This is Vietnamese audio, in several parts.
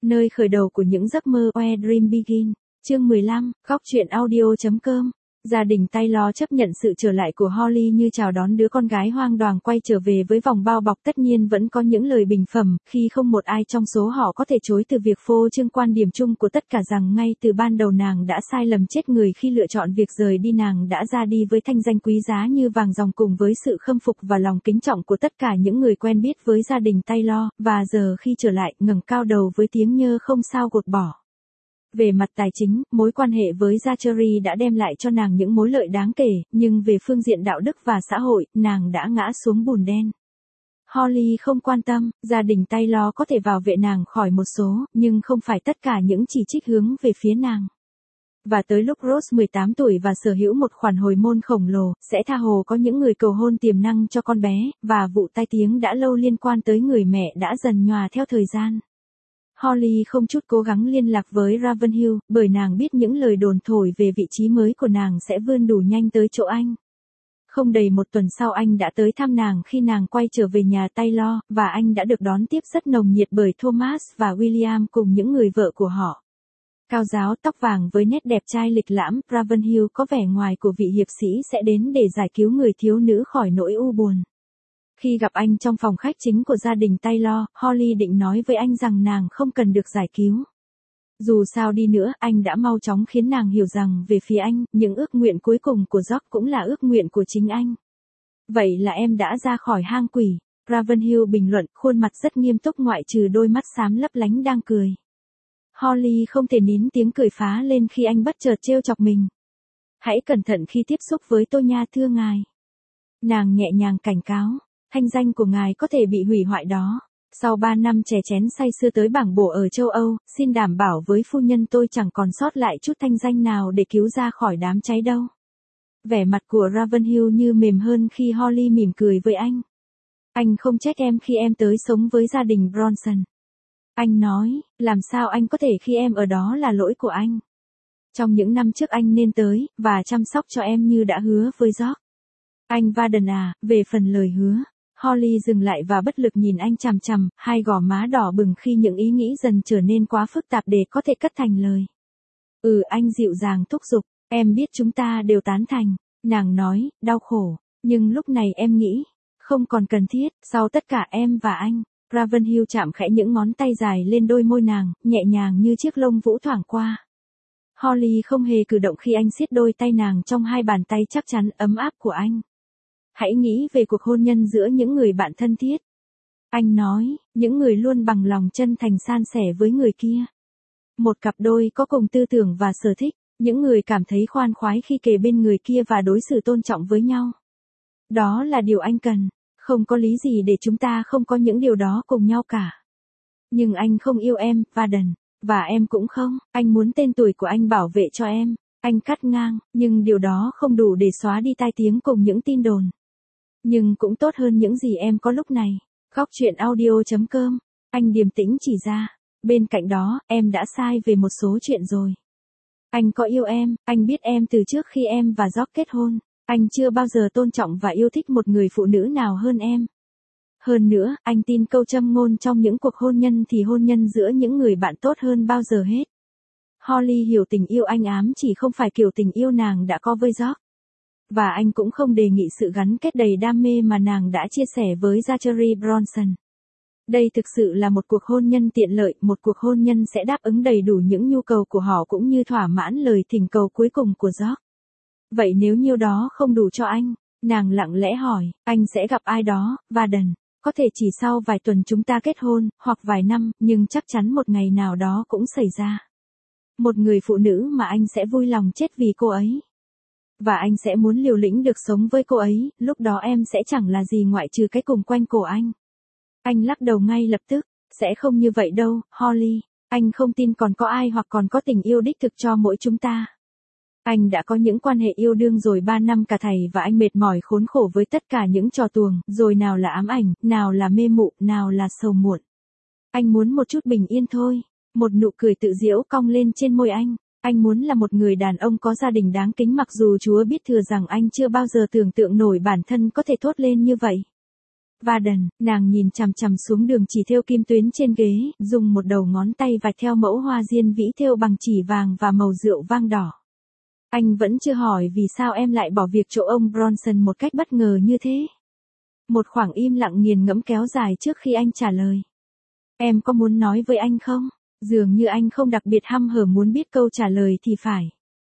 Nơi khởi đầu của những giấc mơ Where Dream Begin. Chương 15, góc truyện audio.com. Gia đình Taylor chấp nhận sự trở lại của Holly như chào đón đứa con gái hoang đoàng quay trở về với vòng bao bọc. Tất nhiên vẫn có những lời bình phẩm, khi không một ai trong số họ có thể chối từ việc phô trương quan điểm chung của tất cả rằng ngay từ ban đầu nàng đã sai lầm chết người khi lựa chọn việc rời đi. Nàng đã ra đi với thanh danh quý giá như vàng ròng cùng với sự khâm phục và lòng kính trọng của tất cả những người quen biết với gia đình Taylor, và giờ khi trở lại, ngẩng cao đầu với tiếng nhơ không sao gột bỏ. Về mặt tài chính, mối quan hệ với Zachary đã đem lại cho nàng những mối lợi đáng kể, nhưng về phương diện đạo đức và xã hội, nàng đã ngã xuống bùn đen. Holly không quan tâm, gia đình Taylor có thể bảo vệ nàng khỏi một số, nhưng không phải tất cả những chỉ trích hướng về phía nàng. Và tới lúc Rose 18 tuổi và sở hữu một khoản hồi môn khổng lồ, sẽ tha hồ có những người cầu hôn tiềm năng cho con bé, và vụ tai tiếng đã lâu liên quan tới người mẹ đã dần nhòa theo thời gian. Holly không chút cố gắng liên lạc với Ravenhill, bởi nàng biết những lời đồn thổi về vị trí mới của nàng sẽ vươn đủ nhanh tới chỗ anh. Không đầy một tuần sau anh đã tới thăm nàng khi nàng quay trở về nhà Taylor, và anh đã được đón tiếp rất nồng nhiệt bởi Thomas và William cùng những người vợ của họ. Cao ráo tóc vàng với nét đẹp trai lịch lãm, Ravenhill có vẻ ngoài của vị hiệp sĩ sẽ đến để giải cứu người thiếu nữ khỏi nỗi u buồn. Khi gặp anh trong phòng khách chính của gia đình Taylor, Holly định nói với anh rằng nàng không cần được giải cứu. Dù sao đi nữa, anh đã mau chóng khiến nàng hiểu rằng về phía anh, những ước nguyện cuối cùng của George cũng là ước nguyện của chính anh. Vậy là em đã ra khỏi hang quỷ, Ravenhill bình luận, khuôn mặt rất nghiêm túc ngoại trừ đôi mắt xám lấp lánh đang cười. Holly không thể nín tiếng cười phá lên khi anh bất chợt trêu chọc mình. Hãy cẩn thận khi tiếp xúc với tôi nha thưa ngài. Nàng nhẹ nhàng cảnh cáo. Thanh danh của ngài có thể bị hủy hoại đó. Sau 3 năm chè chén say sưa tới bảng bổ ở châu Âu, xin đảm bảo với phu nhân tôi chẳng còn sót lại chút thanh danh nào để cứu ra khỏi đám cháy đâu. Vẻ mặt của Ravenhill như mềm hơn khi Holly mỉm cười với anh. Anh không trách em khi em tới sống với gia đình Bronson. Anh nói, làm sao anh có thể khi em ở đó là lỗi của anh. Trong những năm trước anh nên tới, và chăm sóc cho em như đã hứa với George. Anh Varden à, về phần lời hứa. Holly dừng lại và bất lực nhìn anh chằm chằm, hai gò má đỏ bừng khi những ý nghĩ dần trở nên quá phức tạp để có thể cất thành lời. Anh dịu dàng thúc giục, em biết chúng ta đều tán thành. Nàng nói, đau khổ, nhưng lúc này em nghĩ, không còn cần thiết, sau tất cả em và anh. Ravenhill chạm khẽ những ngón tay dài lên đôi môi nàng, nhẹ nhàng như chiếc lông vũ thoảng qua. Holly không hề cử động khi anh siết đôi tay nàng trong hai bàn tay chắc chắn ấm áp của anh. Hãy nghĩ về cuộc hôn nhân giữa những người bạn thân thiết. Anh nói, những người luôn bằng lòng chân thành san sẻ với người kia. Một cặp đôi có cùng tư tưởng và sở thích, những người cảm thấy khoan khoái khi kề bên người kia và đối xử tôn trọng với nhau. Đó là điều anh cần, không có lý gì để chúng ta không có những điều đó cùng nhau cả. Nhưng anh không yêu em, Varden, và em cũng không, anh muốn tên tuổi của anh bảo vệ cho em. Anh cắt ngang, nhưng điều đó không đủ để xóa đi tai tiếng cùng những tin đồn. Nhưng cũng tốt hơn những gì em có lúc này. Góc truyện audio.com. Anh điềm tĩnh chỉ ra. Bên cạnh đó, em đã sai về một số chuyện rồi. Anh có yêu em, anh biết em từ trước khi em và George kết hôn. Anh chưa bao giờ tôn trọng và yêu thích một người phụ nữ nào hơn em. Hơn nữa, anh tin câu châm ngôn trong những cuộc hôn nhân thì hôn nhân giữa những người bạn tốt hơn bao giờ hết. Holly hiểu tình yêu anh ám chỉ không phải kiểu tình yêu nàng đã có với George. Và anh cũng không đề nghị sự gắn kết đầy đam mê mà nàng đã chia sẻ với Zachary Bronson. Đây thực sự là một cuộc hôn nhân tiện lợi, một cuộc hôn nhân sẽ đáp ứng đầy đủ những nhu cầu của họ cũng như thỏa mãn lời thỉnh cầu cuối cùng của George. Vậy nếu nhiêu đó không đủ cho anh, nàng lặng lẽ hỏi, anh sẽ gặp ai đó, Varden, có thể chỉ sau vài tuần chúng ta kết hôn, hoặc vài năm, nhưng chắc chắn một ngày nào đó cũng xảy ra. Một người phụ nữ mà anh sẽ vui lòng chết vì cô ấy. Và anh sẽ muốn liều lĩnh được sống với cô ấy, lúc đó em sẽ chẳng là gì ngoại trừ cái cùng quanh cổ anh. Anh lắc đầu ngay lập tức, sẽ không như vậy đâu, Holly, anh không tin còn có ai hoặc còn có tình yêu đích thực cho mỗi chúng ta. Anh đã có những quan hệ yêu đương rồi 3 năm cả thầy và anh mệt mỏi khốn khổ với tất cả những trò tuồng, rồi nào là ám ảnh, nào là mê mụ, nào là sầu muộn. Anh muốn một chút bình yên thôi, một nụ cười tự giễu cong lên trên môi anh. Anh muốn là một người đàn ông có gia đình đáng kính mặc dù Chúa biết thừa rằng anh chưa bao giờ tưởng tượng nổi bản thân có thể thốt lên như vậy. Varden, nàng nhìn chằm chằm xuống đường chỉ thêu kim tuyến trên ghế, dùng một đầu ngón tay vạch theo mẫu hoa diên vĩ thêu bằng chỉ vàng và màu rượu vang đỏ. Anh vẫn chưa hỏi vì sao em lại bỏ việc chỗ ông Bronson một cách bất ngờ như thế. Một khoảng im lặng nghiền ngẫm kéo dài trước khi anh trả lời. Em có muốn nói với anh không? Dường như anh không đặc biệt hăm hở muốn biết câu trả lời thì phải.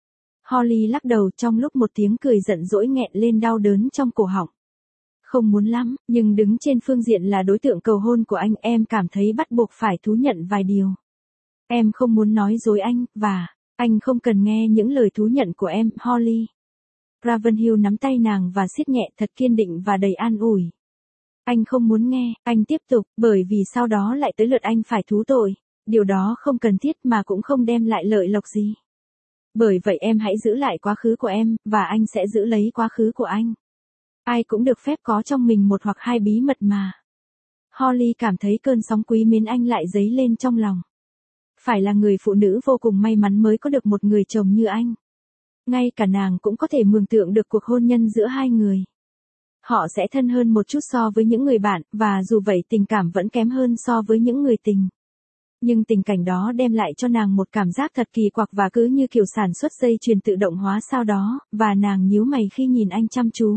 Holly lắc đầu trong lúc một tiếng cười giận dỗi nghẹn lên đau đớn trong cổ họng. Không muốn lắm, nhưng đứng trên phương diện là đối tượng cầu hôn của anh em cảm thấy bắt buộc phải thú nhận vài điều. Em không muốn nói dối anh, và anh không cần nghe những lời thú nhận của em, Holly. Ravenhill nắm tay nàng và siết nhẹ thật kiên định và đầy an ủi. Anh không muốn nghe, anh tiếp tục, bởi vì sau đó lại tới lượt anh phải thú tội. Điều đó không cần thiết mà cũng không đem lại lợi lộc gì. Bởi vậy em hãy giữ lại quá khứ của em, và anh sẽ giữ lấy quá khứ của anh. Ai cũng được phép có trong mình một hoặc hai bí mật mà. Holly cảm thấy cơn sóng quý mến anh lại dấy lên trong lòng. Phải là người phụ nữ vô cùng may mắn mới có được một người chồng như anh. Ngay cả nàng cũng có thể mường tượng được cuộc hôn nhân giữa hai người. Họ sẽ thân hơn một chút so với những người bạn, và dù vậy tình cảm vẫn kém hơn so với những người tình. Nhưng tình cảnh đó đem lại cho nàng một cảm giác thật kỳ quặc và cứ như kiểu sản xuất dây chuyền tự động hóa sau đó, và nàng nhíu mày khi nhìn anh chăm chú.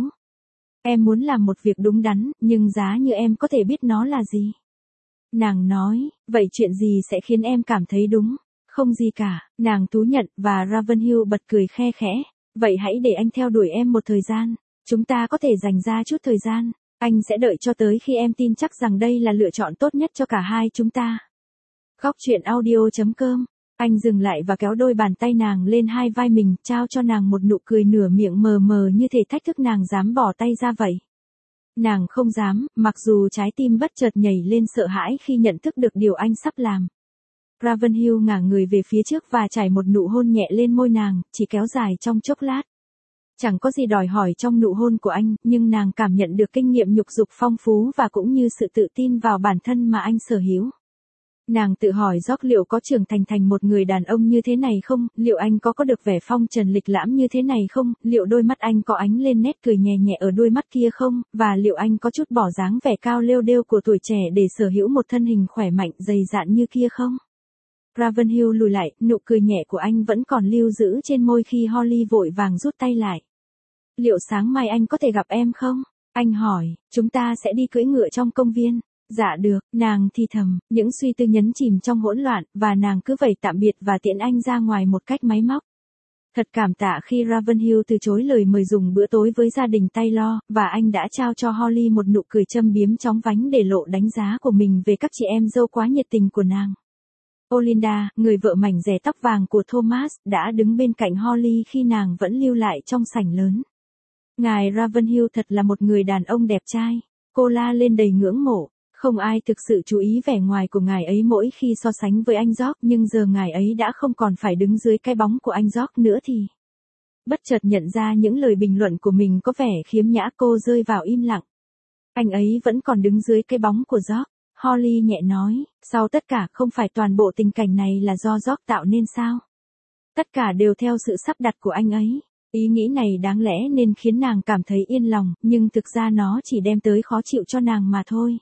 Em muốn làm một việc đúng đắn, nhưng giá như em có thể biết nó là gì? Nàng nói, vậy chuyện gì sẽ khiến em cảm thấy đúng? Không gì cả, nàng thú nhận, và Ravenhill bật cười khe khẽ. Vậy hãy để anh theo đuổi em một thời gian. Chúng ta có thể dành ra chút thời gian. Anh sẽ đợi cho tới khi em tin chắc rằng đây là lựa chọn tốt nhất cho cả hai chúng ta. Góc truyện audio.com. Anh dừng lại và kéo đôi bàn tay nàng lên hai vai mình, trao cho nàng một nụ cười nửa miệng mờ mờ như thể thách thức nàng dám bỏ tay ra vậy. Nàng không dám, mặc dù trái tim bất chợt nhảy lên sợ hãi khi nhận thức được điều anh sắp làm. Ravenhill ngả người về phía trước và trải một nụ hôn nhẹ lên môi nàng, chỉ kéo dài trong chốc lát. Chẳng có gì đòi hỏi trong nụ hôn của anh, nhưng nàng cảm nhận được kinh nghiệm nhục dục phong phú và cũng như sự tự tin vào bản thân mà anh sở hữu. Nàng tự hỏi George liệu có trưởng thành thành một người đàn ông như thế này không, liệu anh có được vẻ phong trần lịch lãm như thế này không, liệu đôi mắt anh có ánh lên nét cười nhẹ nhẹ ở đôi mắt kia không, và liệu anh có chút bỏ dáng vẻ cao lêu đêu của tuổi trẻ để sở hữu một thân hình khỏe mạnh dày dạn như kia không? Ravenhill lùi lại, nụ cười nhẹ của anh vẫn còn lưu giữ trên môi khi Holly vội vàng rút tay lại. Liệu sáng mai anh có thể gặp em không? Anh hỏi, chúng ta sẽ đi cưỡi ngựa trong công viên. Dạ được, nàng thì thầm, những suy tư nhấn chìm trong hỗn loạn, và nàng cứ vẫy tạm biệt và tiễn anh ra ngoài một cách máy móc. Thật cảm tạ khi Ravenhill từ chối lời mời dùng bữa tối với gia đình Taylor, và anh đã trao cho Holly một nụ cười châm biếm chóng vánh để lộ đánh giá của mình về các chị em dâu quá nhiệt tình của nàng. Olinda, người vợ mảnh rẻ tóc vàng của Thomas, đã đứng bên cạnh Holly khi nàng vẫn lưu lại trong sảnh lớn. Ngài Ravenhill thật là một người đàn ông đẹp trai. Cô la lên đầy ngưỡng mộ. Không ai thực sự chú ý vẻ ngoài của ngài ấy mỗi khi so sánh với anh George, nhưng giờ ngài ấy đã không còn phải đứng dưới cái bóng của anh George nữa thì. Bất chợt nhận ra những lời bình luận của mình có vẻ khiếm nhã, cô rơi vào im lặng. Anh ấy vẫn còn đứng dưới cái bóng của George. Holly nhẹ nói, sau tất cả không phải toàn bộ tình cảnh này là do George tạo nên sao? Tất cả đều theo sự sắp đặt của anh ấy. Ý nghĩ này đáng lẽ nên khiến nàng cảm thấy yên lòng, nhưng thực ra nó chỉ đem tới khó chịu cho nàng mà thôi.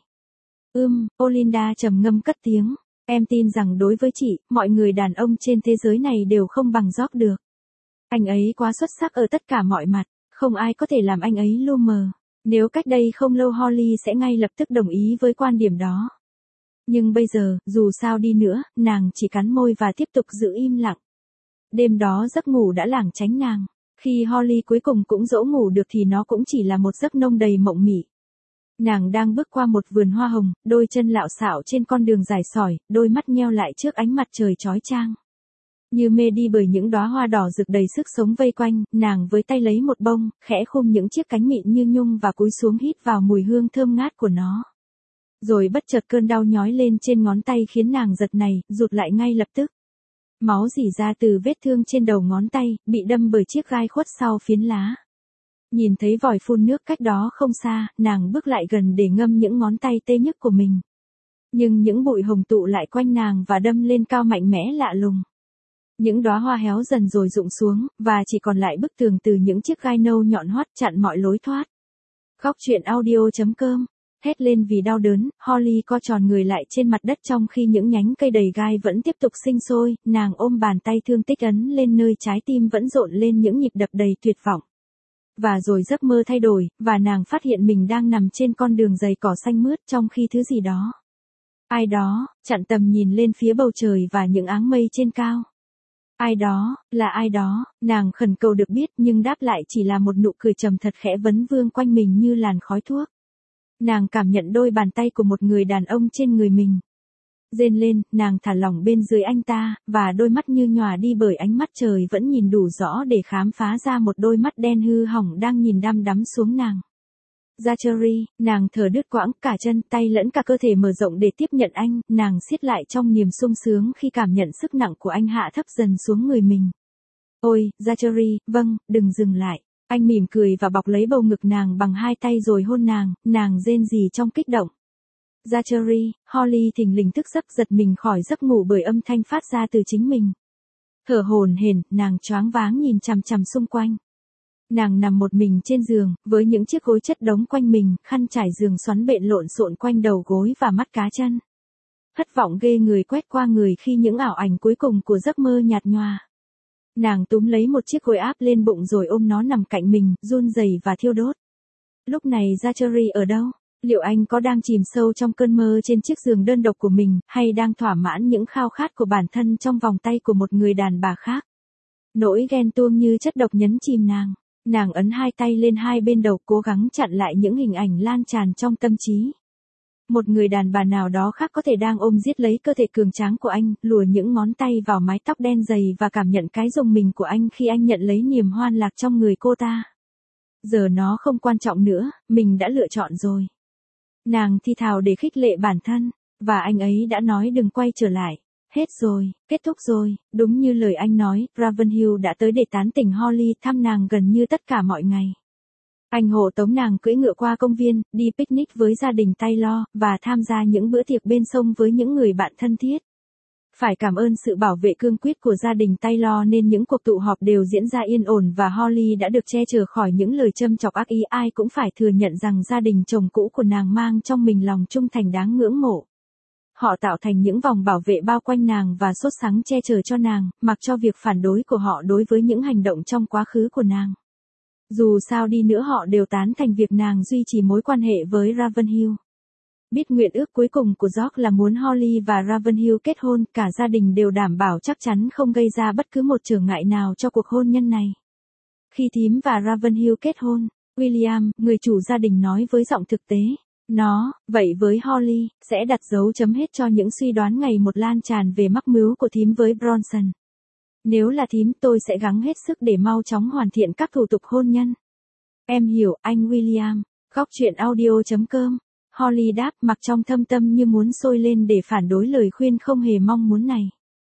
Olinda trầm ngâm cất tiếng. Em tin rằng đối với chị, mọi người đàn ông trên thế giới này đều không bằng George được. Anh ấy quá xuất sắc ở tất cả mọi mặt, không ai có thể làm anh ấy lu mờ. Nếu cách đây không lâu Holly sẽ ngay lập tức đồng ý với quan điểm đó. Nhưng bây giờ, dù sao đi nữa, nàng chỉ cắn môi và tiếp tục giữ im lặng. Đêm đó giấc ngủ đã lảng tránh nàng. Khi Holly cuối cùng cũng dỗ ngủ được thì nó cũng chỉ là một giấc nông đầy mộng mị. Nàng đang bước qua một vườn hoa hồng, đôi chân lạo xạo trên con đường dài sỏi, đôi mắt nheo lại trước ánh mặt trời chói chang. Như mê đi bởi những đóa hoa đỏ rực đầy sức sống vây quanh, nàng với tay lấy một bông, khẽ khum những chiếc cánh mịn như nhung và cúi xuống hít vào mùi hương thơm ngát của nó. Rồi bất chợt cơn đau nhói lên trên ngón tay khiến nàng giật này, rụt lại ngay lập tức. Máu rỉ ra từ vết thương trên đầu ngón tay, bị đâm bởi chiếc gai khuất sau phiến lá. Nhìn thấy vòi phun nước cách đó không xa, nàng bước lại gần để ngâm những ngón tay tê nhức của mình. Nhưng những bụi hồng tụ lại quanh nàng và đâm lên cao mạnh mẽ lạ lùng. Những đóa hoa héo dần rồi rụng xuống, và chỉ còn lại bức tường từ những chiếc gai nâu nhọn hoắt chặn mọi lối thoát. Góc truyện audio.com Hét lên vì đau đớn, Holly co tròn người lại trên mặt đất trong khi những nhánh cây đầy gai vẫn tiếp tục sinh sôi, nàng ôm bàn tay thương tích ấn lên nơi trái tim vẫn rộn lên những nhịp đập đầy tuyệt vọng. Và rồi giấc mơ thay đổi, và nàng phát hiện mình đang nằm trên con đường dày cỏ xanh mướt trong khi thứ gì đó. Ai đó, chặn tầm nhìn lên phía bầu trời và những áng mây trên cao. Ai đó, là ai đó, nàng khẩn cầu được biết nhưng đáp lại chỉ là một nụ cười trầm thật khẽ vấn vương quanh mình như làn khói thuốc. Nàng cảm nhận đôi bàn tay của một người đàn ông trên người mình. Rên lên, nàng thả lỏng bên dưới anh ta, và đôi mắt như nhòa đi bởi ánh mắt trời vẫn nhìn đủ rõ để khám phá ra một đôi mắt đen hư hỏng đang nhìn đăm đắm xuống nàng. Zachary, nàng thở đứt quãng, cả chân, tay lẫn cả cơ thể mở rộng để tiếp nhận anh, nàng siết lại trong niềm sung sướng khi cảm nhận sức nặng của anh hạ thấp dần xuống người mình. Ôi, Zachary, vâng, đừng dừng lại. Anh mỉm cười và bọc lấy bầu ngực nàng bằng hai tay rồi hôn nàng rên rỉ trong kích động. Zachary, Holly thình lình thức giấc giật mình khỏi giấc ngủ bởi âm thanh phát ra từ chính mình. Thở hổn hển, nàng choáng váng nhìn chằm chằm xung quanh. Nàng nằm một mình trên giường, với những chiếc gối chất đống quanh mình, khăn trải giường xoắn bện lộn xộn quanh đầu gối và mắt cá chân. Thất vọng ghê người quét qua người khi những ảo ảnh cuối cùng của giấc mơ nhạt nhòa. Nàng túm lấy một chiếc gối áp lên bụng rồi ôm nó nằm cạnh mình, run rẩy và thiêu đốt. Lúc này Zachary ở đâu? Liệu anh có đang chìm sâu trong cơn mơ trên chiếc giường đơn độc của mình, hay đang thỏa mãn những khao khát của bản thân trong vòng tay của một người đàn bà khác? Nỗi ghen tuông như chất độc nhấn chìm nàng. Nàng ấn hai tay lên hai bên đầu cố gắng chặn lại những hình ảnh lan tràn trong tâm trí. Một người đàn bà nào đó khác có thể đang ôm giết lấy cơ thể cường tráng của anh, lùa những ngón tay vào mái tóc đen dày và cảm nhận cái rùng mình của anh khi anh nhận lấy niềm hoan lạc trong người cô ta. Giờ nó không quan trọng nữa, mình đã lựa chọn rồi. Nàng thì thào để khích lệ bản thân, và anh ấy đã nói đừng quay trở lại. Hết rồi, kết thúc rồi, đúng như lời anh nói, Ravenhill đã tới để tán tỉnh Holly, thăm nàng gần như tất cả mọi ngày. Anh hộ tống nàng cưỡi ngựa qua công viên, đi picnic với gia đình Taylor, và tham gia những bữa tiệc bên sông với những người bạn thân thiết. Phải cảm ơn sự bảo vệ cương quyết của gia đình Taylor nên những cuộc tụ họp đều diễn ra yên ổn và Holly đã được che chở khỏi những lời châm chọc ác ý. Ai cũng phải thừa nhận rằng gia đình chồng cũ của nàng mang trong mình lòng trung thành đáng ngưỡng mộ. Họ tạo thành những vòng bảo vệ bao quanh nàng và sốt sắng che chở cho nàng, mặc cho việc phản đối của họ đối với những hành động trong quá khứ của nàng. Dù sao đi nữa họ đều tán thành việc nàng duy trì mối quan hệ với Ravenhill. Biết nguyện ước cuối cùng của George là muốn Holly và Ravenhill kết hôn, cả gia đình đều đảm bảo chắc chắn không gây ra bất cứ một trở ngại nào cho cuộc hôn nhân này. Khi thím và Ravenhill kết hôn, William, người chủ gia đình nói với giọng thực tế. Vậy với Holly, sẽ đặt dấu chấm hết cho những suy đoán ngày một lan tràn về mắc mưu của thím với Bronson. Nếu là thím tôi sẽ gắng hết sức để mau chóng hoàn thiện các thủ tục hôn nhân. Em hiểu, anh William. Góc truyện audio.com. Holly đáp mặc trong thâm tâm như muốn sôi lên để phản đối lời khuyên không hề mong muốn này.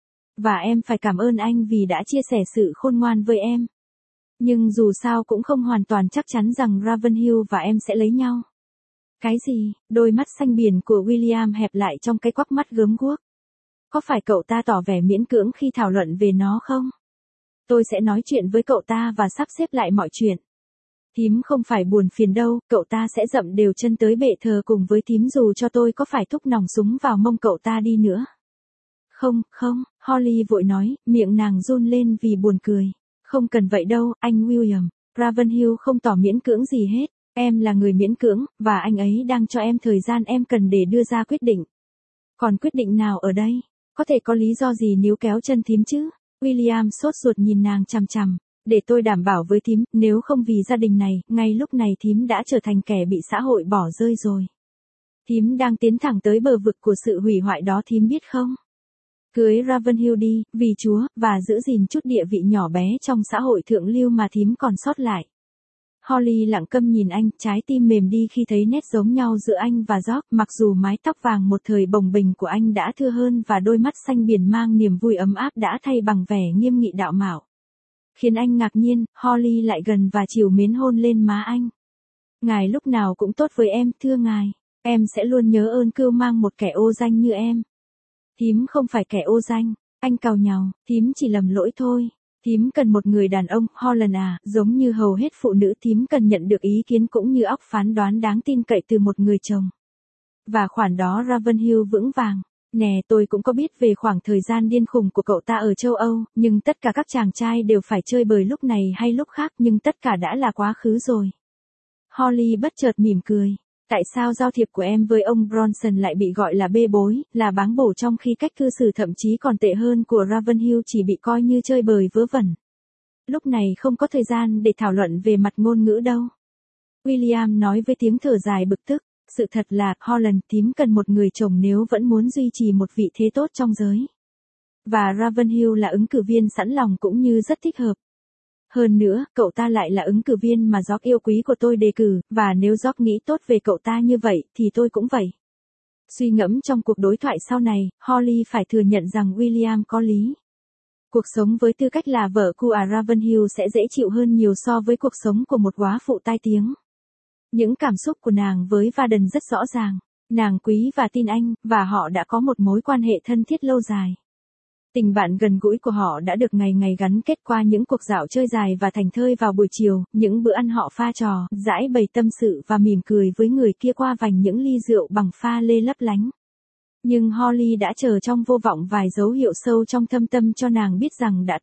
Và em phải cảm ơn anh vì đã chia sẻ sự khôn ngoan với em. Nhưng dù sao cũng không hoàn toàn chắc chắn rằng Ravenhill và em sẽ lấy nhau. Cái gì? Đôi mắt xanh biển của William hẹp lại trong cái quắc mắt gớm guốc. Có phải cậu ta tỏ vẻ miễn cưỡng khi thảo luận về nó không? Tôi sẽ nói chuyện với cậu ta và sắp xếp lại mọi chuyện. Thím không phải buồn phiền đâu, cậu ta sẽ dậm đều chân tới bệ thờ cùng với thím dù cho tôi có phải thúc nòng súng vào mông cậu ta đi nữa. Không, Holly vội nói, miệng nàng run lên vì buồn cười. Không cần vậy đâu, anh William. Ravenhill không tỏ miễn cưỡng gì hết. Em là người miễn cưỡng, và anh ấy đang cho em thời gian em cần để đưa ra quyết định. Còn quyết định nào ở đây? Có thể có lý do gì níu kéo chân thím chứ? William sốt ruột nhìn nàng chằm chằm. Để tôi đảm bảo với thím, nếu không vì gia đình này, ngay lúc này thím đã trở thành kẻ bị xã hội bỏ rơi rồi. Thím đang tiến thẳng tới bờ vực của sự hủy hoại đó thím biết không? Cưới Ravenhill đi, vì Chúa, và giữ gìn chút địa vị nhỏ bé trong xã hội thượng lưu mà thím còn sót lại. Holly lặng câm nhìn anh, trái tim mềm đi khi thấy nét giống nhau giữa anh và George, mặc dù mái tóc vàng một thời bồng bềnh của anh đã thưa hơn và đôi mắt xanh biển mang niềm vui ấm áp đã thay bằng vẻ nghiêm nghị đạo mạo. Khiến anh ngạc nhiên, Holly lại gần và trìu mến hôn lên má anh. Ngài lúc nào cũng tốt với em, thưa ngài. Em sẽ luôn nhớ ơn cưu mang một kẻ ô danh như em. Thím không phải kẻ ô danh, anh càu nhàu, thím chỉ lầm lỗi thôi. Thím cần một người đàn ông, Holland à, giống như hầu hết phụ nữ thím cần nhận được ý kiến cũng như óc phán đoán đáng tin cậy từ một người chồng. và khoản đó Ravenhill vững vàng. Nè, tôi cũng có biết về khoảng thời gian điên khùng của cậu ta ở châu Âu, nhưng tất cả các chàng trai đều phải chơi bời lúc này hay lúc khác, nhưng tất cả đã là quá khứ rồi. Holly bất chợt mỉm cười. Tại sao giao thiệp của em với ông Bronson lại bị gọi là bê bối, là báng bổ, trong khi cách cư xử thậm chí còn tệ hơn của Ravenhill chỉ bị coi như chơi bời vớ vẩn? Lúc này không có thời gian để thảo luận về mặt ngôn ngữ đâu. William nói với tiếng thở dài bực tức. Sự thật là, Holland, thím cần một người chồng nếu vẫn muốn duy trì một vị thế tốt trong giới. Và Ravenhill là ứng cử viên sẵn lòng cũng như rất thích hợp. Hơn nữa, cậu ta lại là ứng cử viên mà George yêu quý của tôi đề cử, và nếu George nghĩ tốt về cậu ta như vậy, thì tôi cũng vậy. Suy ngẫm trong cuộc đối thoại sau này, Holly phải thừa nhận rằng William có lý. Cuộc sống với tư cách là vợ của Ravenhill sẽ dễ chịu hơn nhiều so với cuộc sống của một góa phụ tai tiếng. Những cảm xúc của nàng với Varden rất rõ ràng. Nàng quý và tin anh, và họ đã có một mối quan hệ thân thiết lâu dài. Tình bạn gần gũi của họ đã được ngày ngày gắn kết qua những cuộc dạo chơi dài và thành thơi vào buổi chiều, những bữa ăn họ pha trò, giải bày tâm sự và mỉm cười với người kia qua vành những ly rượu bằng pha lê lấp lánh. Nhưng Holly đã chờ trong vô vọng vài dấu hiệu sâu trong thâm tâm cho nàng biết rằng đã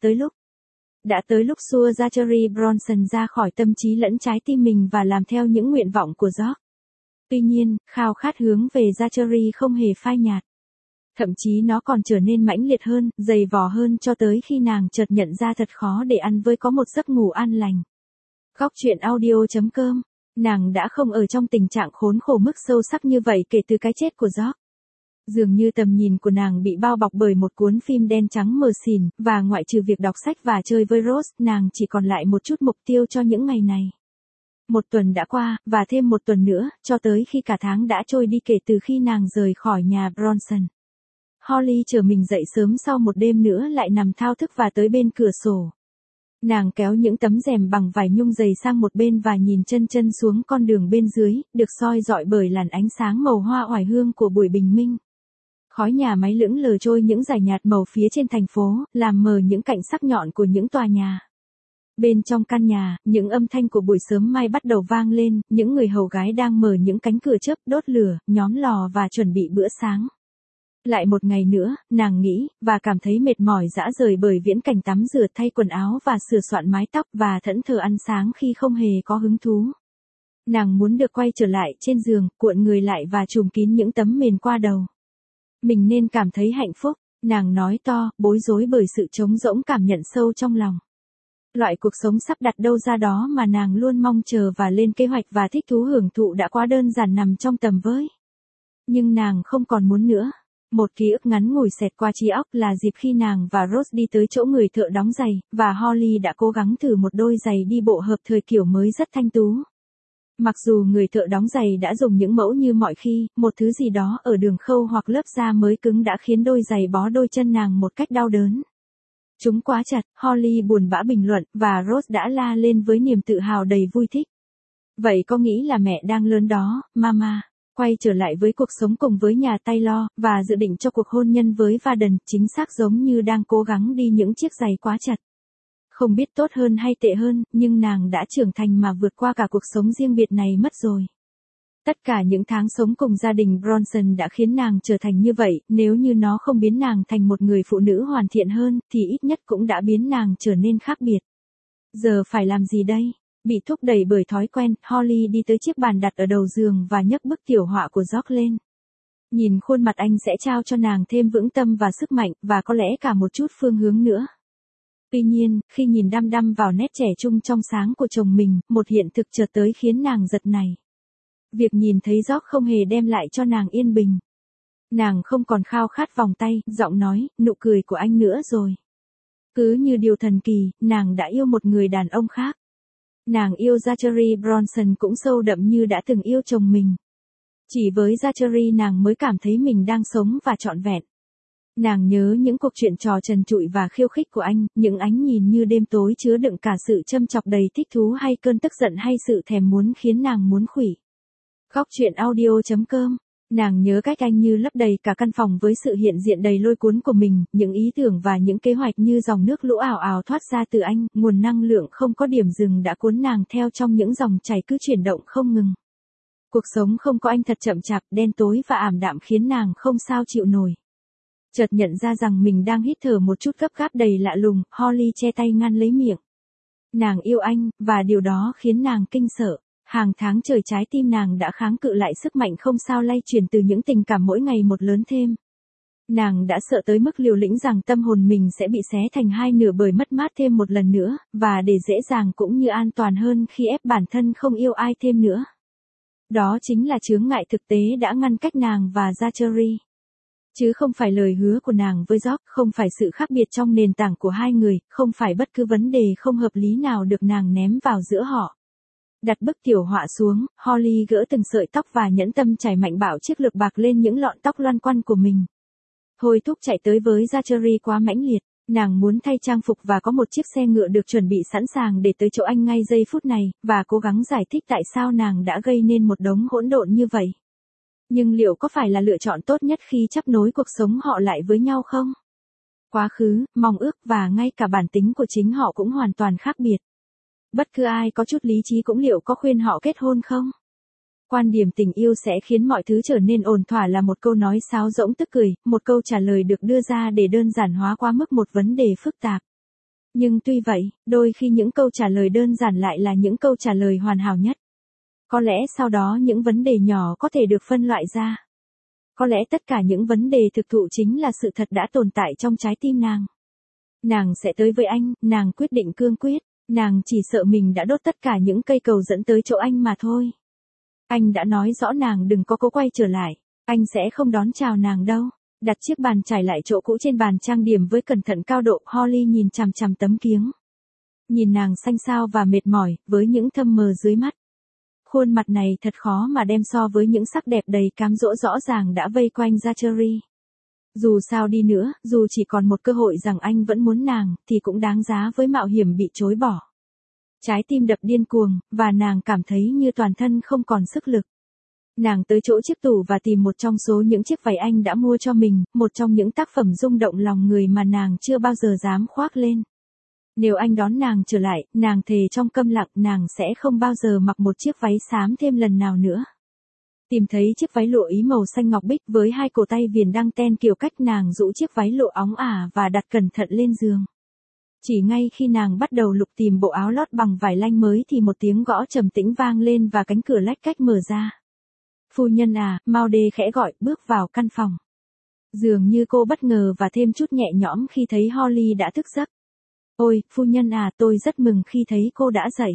tới lúc xua Zachary Bronson ra khỏi tâm trí lẫn trái tim mình và làm theo những nguyện vọng của George. Tuy nhiên, khao khát hướng về Zachary không hề phai nhạt. Thậm chí nó còn trở nên mãnh liệt hơn, dày vò hơn cho tới khi nàng chợt nhận ra thật khó để ăn với có một giấc ngủ an lành. Góc truyện audio.com. Nàng đã không ở trong tình trạng khốn khổ mức sâu sắc như vậy kể từ cái chết của George. Dường như tầm nhìn của nàng bị bao bọc bởi một cuốn phim đen trắng mờ xỉn, và ngoại trừ việc đọc sách và chơi với Rose, nàng chỉ còn lại một chút mục tiêu cho những ngày này. Một tuần đã qua, và thêm một tuần nữa, cho tới khi cả tháng đã trôi đi kể từ khi nàng rời khỏi nhà Bronson. Holly chờ mình dậy sớm sau một đêm nữa lại nằm thao thức và tới bên cửa sổ. Nàng kéo những tấm rèm bằng vải nhung dày sang một bên và nhìn chân chân xuống con đường bên dưới, được soi rọi bởi làn ánh sáng màu hoa oải hương của buổi bình minh. Khói nhà máy lững lờ trôi những dải nhạt màu phía trên thành phố, làm mờ những cạnh sắc nhọn của những tòa nhà. Bên trong căn nhà, những âm thanh của buổi sớm mai bắt đầu vang lên, những người hầu gái đang mở những cánh cửa chớp, đốt lửa, nhóm lò và chuẩn bị bữa sáng. Lại một ngày nữa, nàng nghĩ, và cảm thấy mệt mỏi rã rời bởi viễn cảnh tắm rửa, thay quần áo và sửa soạn mái tóc và thẫn thờ ăn sáng khi không hề có hứng thú. Nàng muốn được quay trở lại trên giường, cuộn người lại và trùm kín những tấm mền qua đầu. Mình nên cảm thấy hạnh phúc, nàng nói to, bối rối bởi sự trống rỗng cảm nhận sâu trong lòng. Loại cuộc sống sắp đặt đâu ra đó mà nàng luôn mong chờ và lên kế hoạch và thích thú hưởng thụ đã quá đơn giản nằm trong tầm với. Nhưng nàng không còn muốn nữa. Một ký ức ngắn ngủi xẹt qua trí óc là dịp khi nàng và Rose đi tới chỗ người thợ đóng giày, và Holly đã cố gắng thử một đôi giày đi bộ hợp thời kiểu mới rất thanh tú. Mặc dù người thợ đóng giày đã dùng những mẫu như mọi khi, một thứ gì đó ở đường khâu hoặc lớp da mới cứng đã khiến đôi giày bó đôi chân nàng một cách đau đớn. Chúng quá chặt, Holly buồn bã bình luận, và Rose đã la lên với niềm tự hào đầy vui thích. Vậy có nghĩ là mẹ đang lớn đó, Mama? Quay trở lại với cuộc sống cùng với nhà Taylor, và dự định cho cuộc hôn nhân với Varden, chính xác giống như đang cố gắng đi những chiếc giày quá chặt. Không biết tốt hơn hay tệ hơn, nhưng nàng đã trưởng thành mà vượt qua cả cuộc sống riêng biệt này mất rồi. Tất cả những tháng sống cùng gia đình Bronson đã khiến nàng trở thành như vậy, nếu như nó không biến nàng thành một người phụ nữ hoàn thiện hơn, thì ít nhất cũng đã biến nàng trở nên khác biệt. Giờ phải làm gì đây? Bị thúc đẩy bởi thói quen, Holly đi tới chiếc bàn đặt ở đầu giường và nhấc bức tiểu họa của George lên. Nhìn khuôn mặt anh sẽ trao cho nàng thêm vững tâm và sức mạnh, và có lẽ cả một chút phương hướng nữa. Tuy nhiên, khi nhìn đăm đăm vào nét trẻ trung trong sáng của chồng mình, một hiện thực chợt tới khiến nàng giật nảy. Việc nhìn thấy George không hề đem lại cho nàng yên bình. Nàng không còn khao khát vòng tay, giọng nói, nụ cười của anh nữa rồi. Cứ như điều thần kỳ, nàng đã yêu một người đàn ông khác. Nàng yêu Zachary Bronson cũng sâu đậm như đã từng yêu chồng mình. Chỉ với Zachary nàng mới cảm thấy mình đang sống và trọn vẹn. Nàng nhớ những cuộc chuyện trò trần trụi và khiêu khích của anh, những ánh nhìn như đêm tối chứa đựng cả sự châm chọc đầy thích thú hay cơn tức giận hay sự thèm muốn khiến nàng muốn khuỵu. Góc truyện audio.com. Nàng nhớ cách anh như lấp đầy cả căn phòng với sự hiện diện đầy lôi cuốn của mình, những ý tưởng và những kế hoạch như dòng nước lũ ảo ảo thoát ra từ anh, nguồn năng lượng không có điểm dừng đã cuốn nàng theo trong những dòng chảy cứ chuyển động không ngừng. Cuộc sống không có anh thật chậm chạp, đen tối và ảm đạm khiến nàng không sao chịu nổi. Chợt nhận ra rằng mình đang hít thở một chút gấp gáp đầy lạ lùng, Holly che tay ngăn lấy miệng. Nàng yêu anh, và điều đó khiến nàng kinh sợ. Hàng tháng trời trái tim nàng đã kháng cự lại sức mạnh không sao lay chuyển từ những tình cảm mỗi ngày một lớn thêm. Nàng đã sợ tới mức liều lĩnh rằng tâm hồn mình sẽ bị xé thành hai nửa bởi mất mát thêm một lần nữa, và để dễ dàng cũng như an toàn hơn khi ép bản thân không yêu ai thêm nữa. Đó chính là chướng ngại thực tế đã ngăn cách nàng và Zachary. Chứ không phải lời hứa của nàng với George, không phải sự khác biệt trong nền tảng của hai người, không phải bất cứ vấn đề không hợp lý nào được nàng ném vào giữa họ. Đặt bức tiểu họa xuống, Holly gỡ từng sợi tóc và nhẫn tâm chải mạnh bạo chiếc lược bạc lên những lọn tóc loăn quăn của mình. Thôi thúc chạy tới với Zachary quá mãnh liệt, nàng muốn thay trang phục và có một chiếc xe ngựa được chuẩn bị sẵn sàng để tới chỗ anh ngay giây phút này, và cố gắng giải thích tại sao nàng đã gây nên một đống hỗn độn như vậy. Nhưng liệu có phải là lựa chọn tốt nhất khi chấp nối cuộc sống họ lại với nhau không? Quá khứ, mong ước và ngay cả bản tính của chính họ cũng hoàn toàn khác biệt. Bất cứ ai có chút lý trí cũng liệu có khuyên họ kết hôn không? Quan điểm tình yêu sẽ khiến mọi thứ trở nên ổn thỏa là một câu nói sáo rỗng tức cười, một câu trả lời được đưa ra để đơn giản hóa quá mức một vấn đề phức tạp. Nhưng tuy vậy, đôi khi những câu trả lời đơn giản lại là những câu trả lời hoàn hảo nhất. Có lẽ sau đó những vấn đề nhỏ có thể được phân loại ra. Có lẽ tất cả những vấn đề thực thụ chính là sự thật đã tồn tại trong trái tim nàng. Nàng sẽ tới với anh, nàng quyết định cương quyết, nàng chỉ sợ mình đã đốt tất cả những cây cầu dẫn tới chỗ anh mà thôi. Anh đã nói rõ nàng đừng có cố quay trở lại, anh sẽ không đón chào nàng đâu. Đặt chiếc bàn trải lại chỗ cũ trên bàn trang điểm với cẩn thận cao độ, Holly nhìn chằm chằm tấm kiếng. Nhìn nàng xanh xao và mệt mỏi, với những thâm mờ dưới mắt. Khuôn mặt này thật khó mà đem so với những sắc đẹp đầy cám dỗ rõ ràng đã vây quanh Zachary. Dù sao đi nữa, dù chỉ còn một cơ hội rằng anh vẫn muốn nàng, thì cũng đáng giá với mạo hiểm bị chối bỏ. Trái tim đập điên cuồng, và nàng cảm thấy như toàn thân không còn sức lực. Nàng tới chỗ chiếc tủ và tìm một trong số những chiếc váy anh đã mua cho mình, một trong những tác phẩm rung động lòng người mà nàng chưa bao giờ dám khoác lên. Nếu anh đón nàng trở lại, nàng thề trong câm lặng nàng sẽ không bao giờ mặc một chiếc váy xám thêm lần nào nữa. Tìm thấy chiếc váy lụa ý màu xanh ngọc bích với hai cổ tay viền đăng ten kiểu cách, nàng rũ chiếc váy lụa óng ả và đặt cẩn thận lên giường. Chỉ ngay khi nàng bắt đầu lục tìm bộ áo lót bằng vải lanh mới thì một tiếng gõ trầm tĩnh vang lên và cánh cửa lách cách mở ra. Phu nhân à, Maude khẽ gọi, bước vào căn phòng. Dường như cô bất ngờ và thêm chút nhẹ nhõm khi thấy Holly đã thức giấc. Ôi, phu nhân à, tôi rất mừng khi thấy cô đã dậy.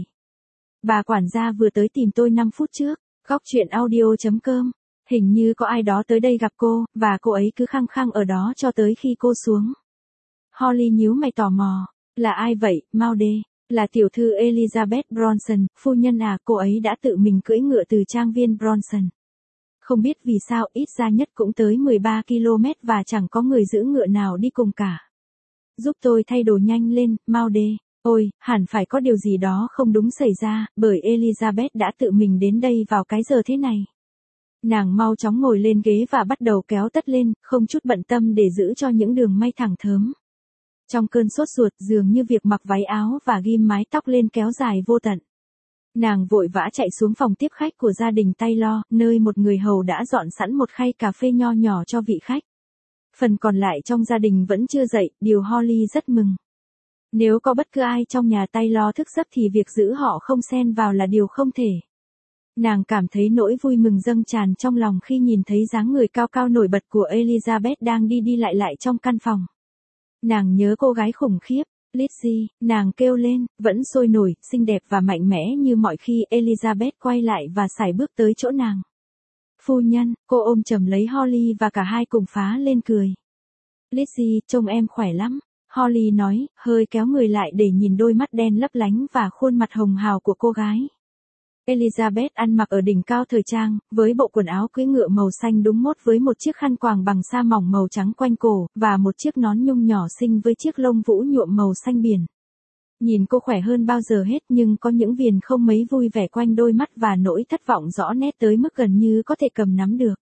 Bà quản gia vừa tới tìm tôi 5 phút trước. Góc chuyện audio.com. Hình như có ai đó tới đây gặp cô, và cô ấy cứ khăng khăng ở đó cho tới khi cô xuống. Holly nhíu mày tò mò. Là ai vậy, Maude? Là tiểu thư Elizabeth Bronson, phu nhân à, cô ấy đã tự mình cưỡi ngựa từ trang viên Bronson. Không biết vì sao, ít ra nhất cũng tới 13 km và chẳng có người giữ ngựa nào đi cùng cả. Giúp tôi thay đồ nhanh lên, Maude. Ôi, hẳn phải có điều gì đó không đúng xảy ra, bởi Elizabeth đã tự mình đến đây vào cái giờ thế này. Nàng mau chóng ngồi lên ghế và bắt đầu kéo tất lên, không chút bận tâm để giữ cho những đường may thẳng thớm. Trong cơn sốt ruột, dường như việc mặc váy áo và ghim mái tóc lên kéo dài vô tận. Nàng vội vã chạy xuống phòng tiếp khách của gia đình Taylor, nơi một người hầu đã dọn sẵn một khay cà phê nho nhỏ cho vị khách. Phần còn lại trong gia đình vẫn chưa dậy, điều Holly rất mừng. Nếu có bất cứ ai trong nhà Taylor thức giấc thì việc giữ họ không xen vào là điều không thể. Nàng cảm thấy nỗi vui mừng dâng tràn trong lòng khi nhìn thấy dáng người cao cao nổi bật của Elizabeth đang đi lại trong căn phòng. Nàng nhớ cô gái khủng khiếp, Lizzie, nàng kêu lên, vẫn sôi nổi, xinh đẹp và mạnh mẽ như mọi khi. Elizabeth quay lại và sải bước tới chỗ nàng. Phu nhân, cô ôm chầm lấy Holly và cả hai cùng phá lên cười. Lizzie, trông em khỏe lắm. Holly nói, hơi kéo người lại để nhìn đôi mắt đen lấp lánh và khuôn mặt hồng hào của cô gái. Elizabeth ăn mặc ở đỉnh cao thời trang, với bộ quần áo cưỡi ngựa màu xanh đúng mốt với một chiếc khăn quàng bằng sa mỏng màu trắng quanh cổ, và một chiếc nón nhung nhỏ xinh với chiếc lông vũ nhuộm màu xanh biển. Nhìn cô khỏe hơn bao giờ hết, nhưng có những viền không mấy vui vẻ quanh đôi mắt và nỗi thất vọng rõ nét tới mức gần như có thể cầm nắm được.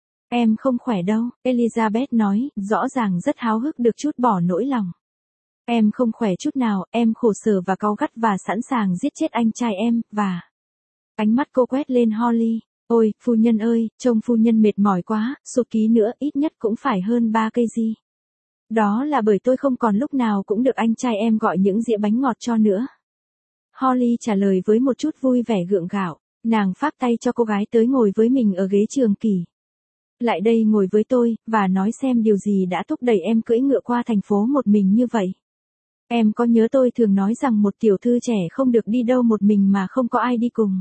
Em không khỏe đâu, Elizabeth nói, rõ ràng rất háo hức được trút bỏ nỗi lòng. Em không khỏe chút nào, em khổ sở và cáu gắt và sẵn sàng giết chết anh trai em, và... Ánh mắt cô quét lên Holly. Ôi, phu nhân ơi, trông phu nhân mệt mỏi quá, số ký nữa ít nhất cũng phải hơn 3 cây gì. Đó là bởi tôi không còn lúc nào cũng được anh trai em gọi những dĩa bánh ngọt cho nữa. Holly trả lời với một chút vui vẻ gượng gạo, nàng pháp tay cho cô gái tới ngồi với mình ở ghế trường kỳ. Lại đây ngồi với tôi, và nói xem điều gì đã thúc đẩy em cưỡi ngựa qua thành phố một mình như vậy. Em có nhớ tôi thường nói rằng một tiểu thư trẻ không được đi đâu một mình mà không có ai đi cùng.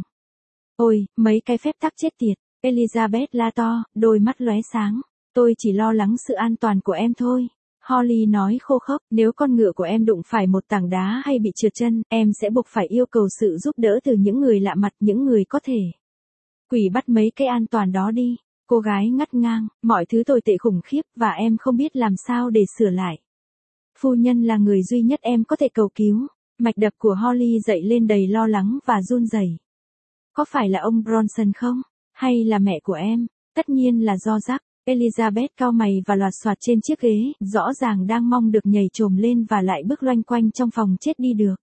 Ôi, mấy cái phép tắc chết tiệt, Elizabeth la to, đôi mắt lóe sáng. Tôi chỉ lo lắng sự an toàn của em thôi. Holly nói khô khốc, nếu con ngựa của em đụng phải một tảng đá hay bị trượt chân, em sẽ buộc phải yêu cầu sự giúp đỡ từ những người lạ mặt, những người có thể. Quỷ bắt mấy cái an toàn đó đi. Cô gái ngắt ngang, mọi thứ tồi tệ khủng khiếp và em không biết làm sao để sửa lại. Phu nhân là người duy nhất em có thể cầu cứu. Mạch đập của Holly dậy lên đầy lo lắng và run rẩy. Có phải là ông Bronson không? Hay là mẹ của em? Tất nhiên là do Jack. Elizabeth cau mày và loạt soạt trên chiếc ghế, rõ ràng đang mong được nhảy chồm lên và lại bước loanh quanh trong phòng chết đi được.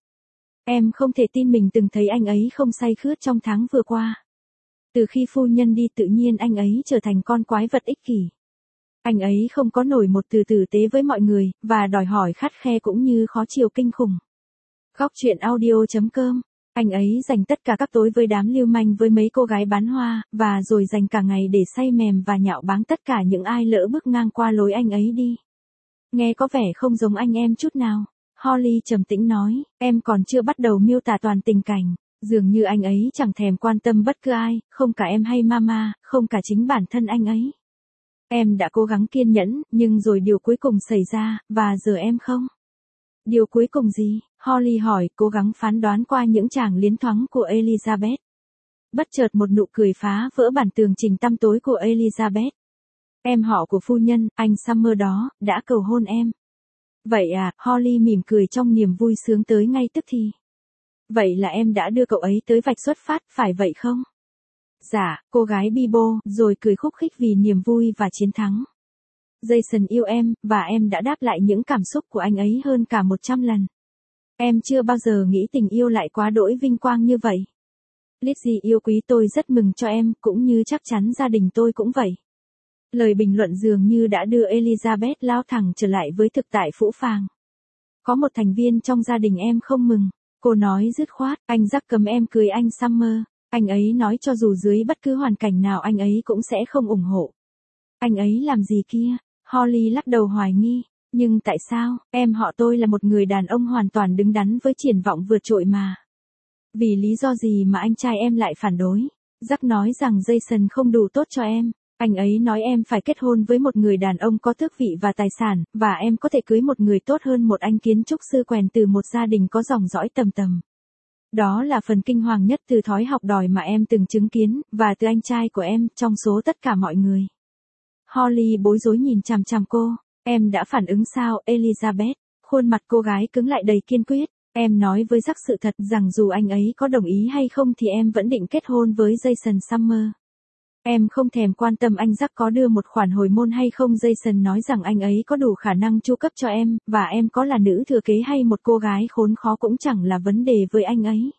Em không thể tin mình từng thấy anh ấy không say khướt trong tháng vừa qua. Từ khi phu nhân đi tự nhiên anh ấy trở thành con quái vật ích kỷ. Anh ấy không có nổi một từ tử tế với mọi người, và đòi hỏi khắt khe cũng như khó chịu kinh khủng. Góc truyện audio.com. Anh ấy dành tất cả các tối với đám lưu manh với mấy cô gái bán hoa, và rồi dành cả ngày để say mềm và nhạo báng tất cả những ai lỡ bước ngang qua lối anh ấy đi. Nghe có vẻ không giống anh em chút nào. Holly trầm tĩnh nói, em còn chưa bắt đầu miêu tả toàn tình cảnh. Dường như anh ấy chẳng thèm quan tâm bất cứ ai, không cả em hay mama, không cả chính bản thân anh ấy. Em đã cố gắng kiên nhẫn, nhưng rồi điều cuối cùng xảy ra, và giờ em không. Điều cuối cùng gì? Holly hỏi, cố gắng phán đoán qua những tràng liến thoáng của Elizabeth. Bất chợt một nụ cười phá vỡ bản tường trình tăm tối của Elizabeth. Em họ của phu nhân, anh Summer đó, đã cầu hôn em. Vậy à, Holly mỉm cười trong niềm vui sướng tới ngay tức thì. Vậy là em đã đưa cậu ấy tới vạch xuất phát, phải vậy không? Dạ, cô gái bi bô, rồi cười khúc khích vì niềm vui và chiến thắng. Jason yêu em, và em đã đáp lại những cảm xúc của anh ấy hơn cả 100 lần. Em chưa bao giờ nghĩ tình yêu lại quá đỗi vinh quang như vậy. Lizzie yêu quý tôi rất mừng cho em, cũng như chắc chắn gia đình tôi cũng vậy. Lời bình luận dường như đã đưa Elizabeth lao thẳng trở lại với thực tại phũ phàng. Có một thành viên trong gia đình em không mừng. Cô nói dứt khoát, anh Jack cấm em cưới anh Summer. Anh ấy nói cho dù dưới bất cứ hoàn cảnh nào anh ấy cũng sẽ không ủng hộ. Anh ấy làm gì kia? Holly lắc đầu hoài nghi. Nhưng tại sao, em họ tôi là một người đàn ông hoàn toàn đứng đắn với triển vọng vượt trội mà. Vì lý do gì mà anh trai em lại phản đối? Jack nói rằng Jason không đủ tốt cho em. Anh ấy nói em phải kết hôn với một người đàn ông có tước vị và tài sản, và em có thể cưới một người tốt hơn một anh kiến trúc sư quèn từ một gia đình có dòng dõi tầm tầm. Đó là phần kinh hoàng nhất từ thói học đòi mà em từng chứng kiến, và từ anh trai của em, trong số tất cả mọi người. Holly bối rối nhìn chằm chằm cô. Em đã phản ứng sao, Elizabeth? Khuôn mặt cô gái cứng lại đầy kiên quyết. Em nói với Jack sự thật rằng dù anh ấy có đồng ý hay không thì em vẫn định kết hôn với Jason Summer. Em không thèm quan tâm anh Jack có đưa một khoản hồi môn hay không. Jason nói rằng anh ấy có đủ khả năng chu cấp cho em, và em có là nữ thừa kế hay một cô gái khốn khó cũng chẳng là vấn đề với anh ấy.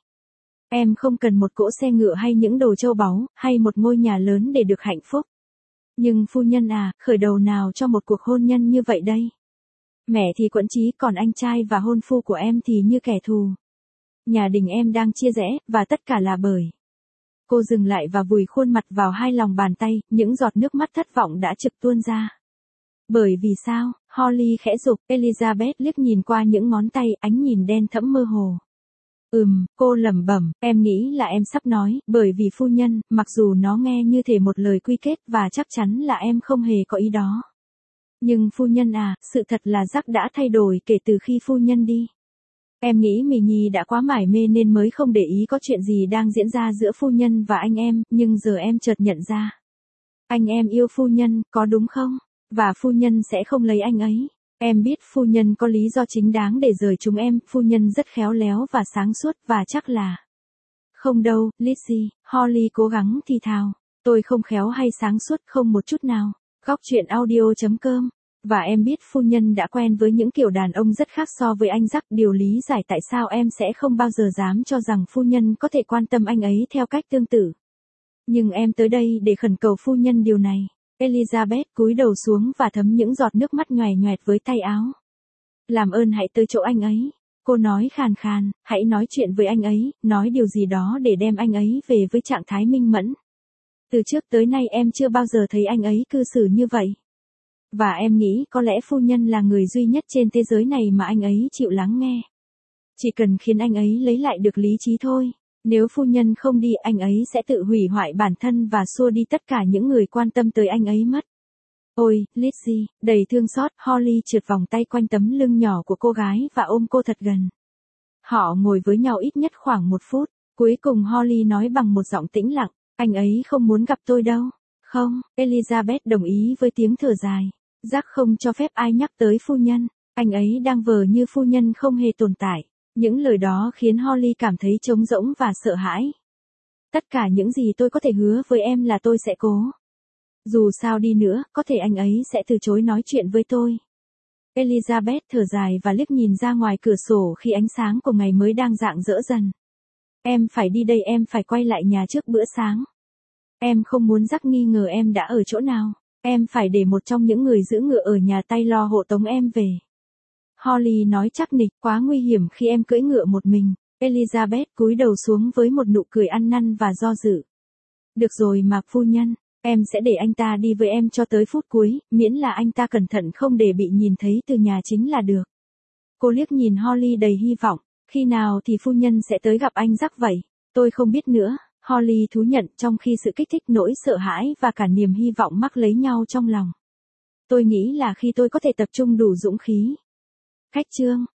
Em không cần một cỗ xe ngựa hay những đồ châu báu, hay một ngôi nhà lớn để được hạnh phúc. Nhưng phu nhân à, khởi đầu nào cho một cuộc hôn nhân như vậy đây? Mẹ thì quẫn chí, còn anh trai và hôn phu của em thì như kẻ thù. Nhà đình em đang chia rẽ, và tất cả là bởi. Cô dừng lại và vùi khuôn mặt vào hai lòng bàn tay, những giọt nước mắt thất vọng đã trực tuôn ra. Bởi vì sao? Holly khẽ giục. Elizabeth liếc nhìn qua những ngón tay, ánh nhìn đen thẫm mơ hồ. Cô lẩm bẩm, em nghĩ là em sắp nói, bởi vì phu nhân, mặc dù nó nghe như thể một lời quy kết và chắc chắn là em không hề có ý đó. Nhưng phu nhân à, sự thật là Jack đã thay đổi kể từ khi phu nhân đi. Em nghĩ Mì Nhi đã quá mải mê nên mới không để ý có chuyện gì đang diễn ra giữa phu nhân và anh em, nhưng giờ em chợt nhận ra. Anh em yêu phu nhân, có đúng không? Và phu nhân sẽ không lấy anh ấy. Em biết phu nhân có lý do chính đáng để rời chúng em, phu nhân rất khéo léo và sáng suốt và chắc là. Không đâu, Lizzie, Holly cố gắng thì thào. Tôi không khéo hay sáng suốt, không một chút nào. Góc truyện audio.com. Và em biết phu nhân đã quen với những kiểu đàn ông rất khác so với anh Jack. Điều lý giải tại sao em sẽ không bao giờ dám cho rằng phu nhân có thể quan tâm anh ấy theo cách tương tự. Nhưng em tới đây để khẩn cầu phu nhân điều này. Elizabeth cúi đầu xuống và thấm những giọt nước mắt nhoẻn nhoẹt với tay áo. Làm ơn hãy tới chỗ anh ấy. Cô nói khàn khàn, hãy nói chuyện với anh ấy, nói điều gì đó để đem anh ấy về với trạng thái minh mẫn. Từ trước tới nay em chưa bao giờ thấy anh ấy cư xử như vậy. Và em nghĩ có lẽ phu nhân là người duy nhất trên thế giới này mà anh ấy chịu lắng nghe. Chỉ cần khiến anh ấy lấy lại được lý trí thôi. Nếu phu nhân không đi, anh ấy sẽ tự hủy hoại bản thân và xua đi tất cả những người quan tâm tới anh ấy mất. Ôi, Lizzie, đầy thương xót, Holly trượt vòng tay quanh tấm lưng nhỏ của cô gái và ôm cô thật gần. Họ ngồi với nhau ít nhất khoảng 1 phút. Cuối cùng Holly nói bằng một giọng tĩnh lặng, anh ấy không muốn gặp tôi đâu. Không, Elizabeth đồng ý với tiếng thở dài. Jack không cho phép ai nhắc tới phu nhân. Anh ấy đang vờ như phu nhân không hề tồn tại. Những lời đó khiến Holly cảm thấy trống rỗng và sợ hãi. Tất cả những gì tôi có thể hứa với em là tôi sẽ cố. Dù sao đi nữa, có thể anh ấy sẽ từ chối nói chuyện với tôi. Elizabeth thở dài và liếc nhìn ra ngoài cửa sổ khi ánh sáng của ngày mới đang rạng rỡ dần. Em phải đi đây, em phải quay lại nhà trước bữa sáng. Em không muốn Jack nghi ngờ em đã ở chỗ nào. Em phải để một trong những người giữ ngựa ở nhà Taylor hộ tống em về. Holly nói chắc nịch, quá nguy hiểm khi em cưỡi ngựa một mình. Elizabeth cúi đầu xuống với một nụ cười ăn năn và do dự. Được rồi mà phu nhân, em sẽ để anh ta đi với em cho tới phút cuối, miễn là anh ta cẩn thận không để bị nhìn thấy từ nhà chính là được. Cô liếc nhìn Holly đầy hy vọng, khi nào thì phu nhân sẽ tới gặp anh Jack vậy? Tôi không biết nữa, Holly thú nhận trong khi sự kích thích, nỗi sợ hãi và cả niềm hy vọng mắc lấy nhau trong lòng. Tôi nghĩ là khi tôi có thể tập trung đủ dũng khí. Khách chương